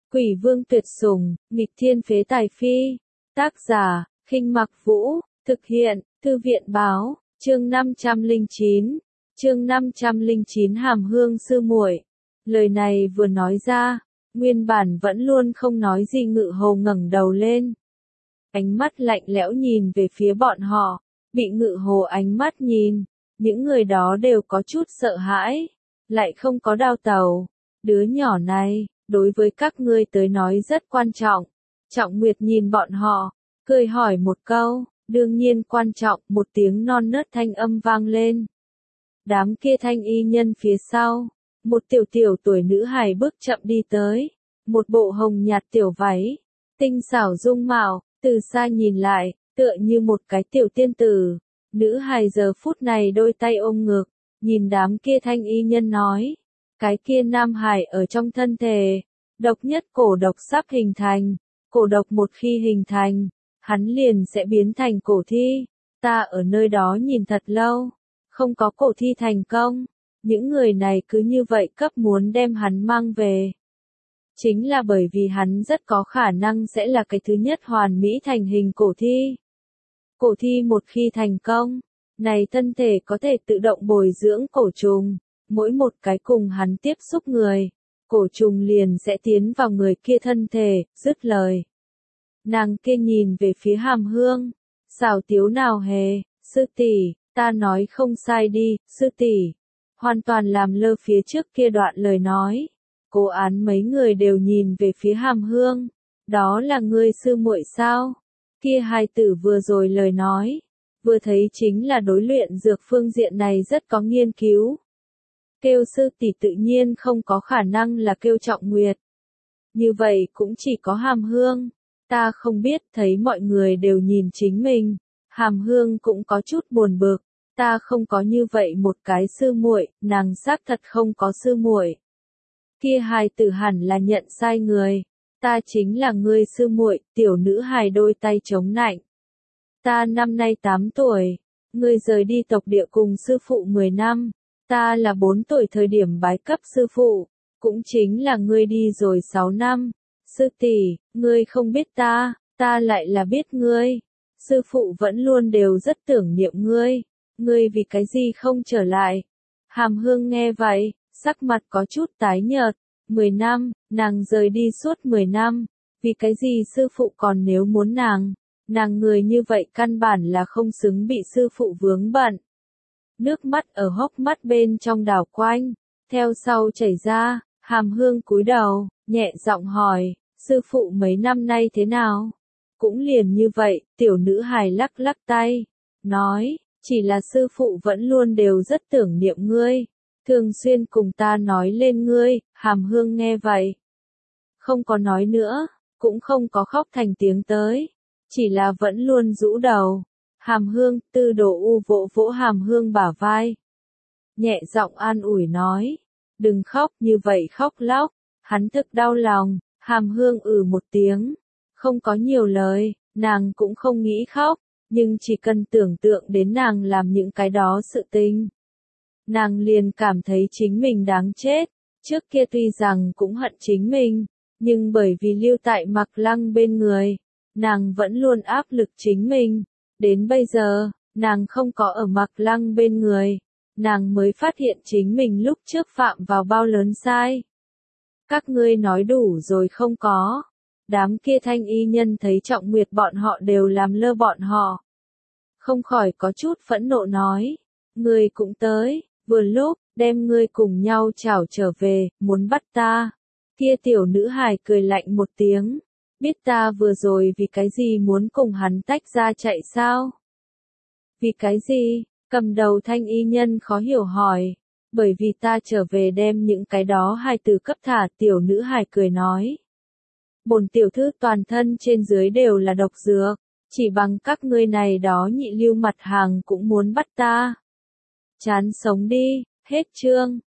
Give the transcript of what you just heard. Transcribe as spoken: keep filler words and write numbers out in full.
Quỷ vương tuyệt sủng, nghịch thiên phế tài phi. Tác giả, Khinh Mặc Vũ, thực hiện, Thư viện báo, chương năm trăm lẻ chín, chương năm trăm lẻ chín Hàm Hương sư muội. Lời này vừa nói ra, nguyên bản vẫn luôn không nói gì Ngự Hầu ngẩng đầu lên. Ánh mắt lạnh lẽo nhìn về phía bọn họ, bị Ngự Hầu ánh mắt nhìn, những người đó đều có chút sợ hãi, lại không có đao tàu. Đứa nhỏ này, đối với các ngươi tới nói rất quan trọng. Trọng Nguyệt nhìn bọn họ, cười hỏi một câu, đương nhiên quan trọng, một tiếng non nớt thanh âm vang lên. Đám kia thanh y nhân phía sau, một tiểu tiểu tuổi nữ hài bước chậm đi tới, một bộ hồng nhạt tiểu váy, tinh xảo dung mạo, từ xa nhìn lại, tựa như một cái tiểu tiên tử. Nữ hài giờ phút này đôi tay ôm ngực, nhìn đám kia thanh y nhân nói, cái kia nam hài ở trong thân thể, độc nhất cổ độc sắp hình thành, cổ độc một khi hình thành, hắn liền sẽ biến thành cổ thi. Ta ở nơi đó nhìn thật lâu, không có cổ thi thành công, những người này cứ như vậy cấp muốn đem hắn mang về. Chính là bởi vì hắn rất có khả năng sẽ là cái thứ nhất hoàn mỹ thành hình cổ thi. Cổ thi một khi thành công, này thân thể có thể tự động bồi dưỡng cổ trùng, mỗi một cái cùng hắn tiếp xúc người, cổ trùng liền sẽ tiến vào người kia thân thể, dứt lời. Nàng kia nhìn về phía Hàm Hương, xảo tiếu nào hề, sư tỷ, ta nói không sai đi, sư tỷ. Hoàn toàn làm lơ phía trước kia đoạn lời nói. Cố Án mấy người đều nhìn về phía Hàm Hương, đó là ngươi sư muội sao? Kia hai tử vừa rồi lời nói, vừa thấy chính là đối luyện dược phương diện này rất có nghiên cứu. Kêu sư tỷ tự nhiên không có khả năng là kêu Trọng Nguyệt. Như vậy cũng chỉ có Hàm Hương. Ta không biết, thấy mọi người đều nhìn chính mình. Hàm Hương cũng có chút buồn bực. Ta không có như vậy một cái sư muội, nàng xác thật không có sư muội. Kia hài tử hẳn là nhận sai người. Ta chính là ngươi sư muội, tiểu nữ hài đôi tay chống nạnh. Ta năm nay tám tuổi. Ngươi rời đi tộc địa cùng sư phụ mười năm. Ta là bốn tuổi thời điểm bái cấp sư phụ, cũng chính là ngươi đi rồi sáu năm. Sư tỷ, ngươi không biết ta, ta lại là biết ngươi. Sư phụ vẫn luôn đều rất tưởng niệm ngươi, ngươi vì cái gì không trở lại? Hàm Hương nghe vậy, sắc mặt có chút tái nhợt. Mười năm, nàng rời đi suốt mười năm, vì cái gì sư phụ còn nếu muốn nàng? Nàng người như vậy căn bản là không xứng bị sư phụ vướng bận. Nước mắt ở hốc mắt bên trong đảo quanh, theo sau chảy ra. Hàm Hương cúi đầu, nhẹ giọng hỏi, sư phụ mấy năm nay thế nào? Cũng liền như vậy, tiểu nữ hài lắc lắc tay, nói, chỉ là sư phụ vẫn luôn đều rất tưởng niệm ngươi, thường xuyên cùng ta nói lên ngươi. Hàm Hương nghe vậy, không có nói nữa, cũng không có khóc thành tiếng tới, chỉ là vẫn luôn rũ đầu. Hàm Hương, Tư Đồ U vỗ vỗ Hàm Hương bả vai, nhẹ giọng an ủi nói, đừng khóc như vậy khóc lóc, hắn thực đau lòng. Hàm Hương ừ một tiếng, không có nhiều lời, nàng cũng không nghĩ khóc, nhưng chỉ cần tưởng tượng đến nàng làm những cái đó sự tình, nàng liền cảm thấy chính mình đáng chết. Trước kia tuy rằng cũng hận chính mình, nhưng bởi vì lưu tại Mạc Lăng bên người, nàng vẫn luôn áp lực chính mình. Đến bây giờ, nàng không có ở Mạc Lăng bên người, nàng mới phát hiện chính mình lúc trước phạm vào bao lớn sai. Các ngươi nói đủ rồi không có? Đám kia thanh y nhân thấy Trọng Nguyệt bọn họ đều làm lơ bọn họ, không khỏi có chút phẫn nộ nói, ngươi cũng tới, vừa lúc, đem ngươi cùng nhau chảo trở về, muốn bắt ta. Kia tiểu nữ hài cười lạnh một tiếng, biết ta vừa rồi vì cái gì muốn cùng hắn tách ra chạy sao? Vì cái gì? Cầm đầu thanh y nhân khó hiểu hỏi. Bởi vì ta trở về đem những cái đó hài tử cấp thả. Tiểu nữ hài cười nói, bổn tiểu thư toàn thân trên dưới đều là độc dược, chỉ bằng các ngươi này đó nhị lưu mặt hàng cũng muốn bắt ta. Chán sống đi. Hết chương.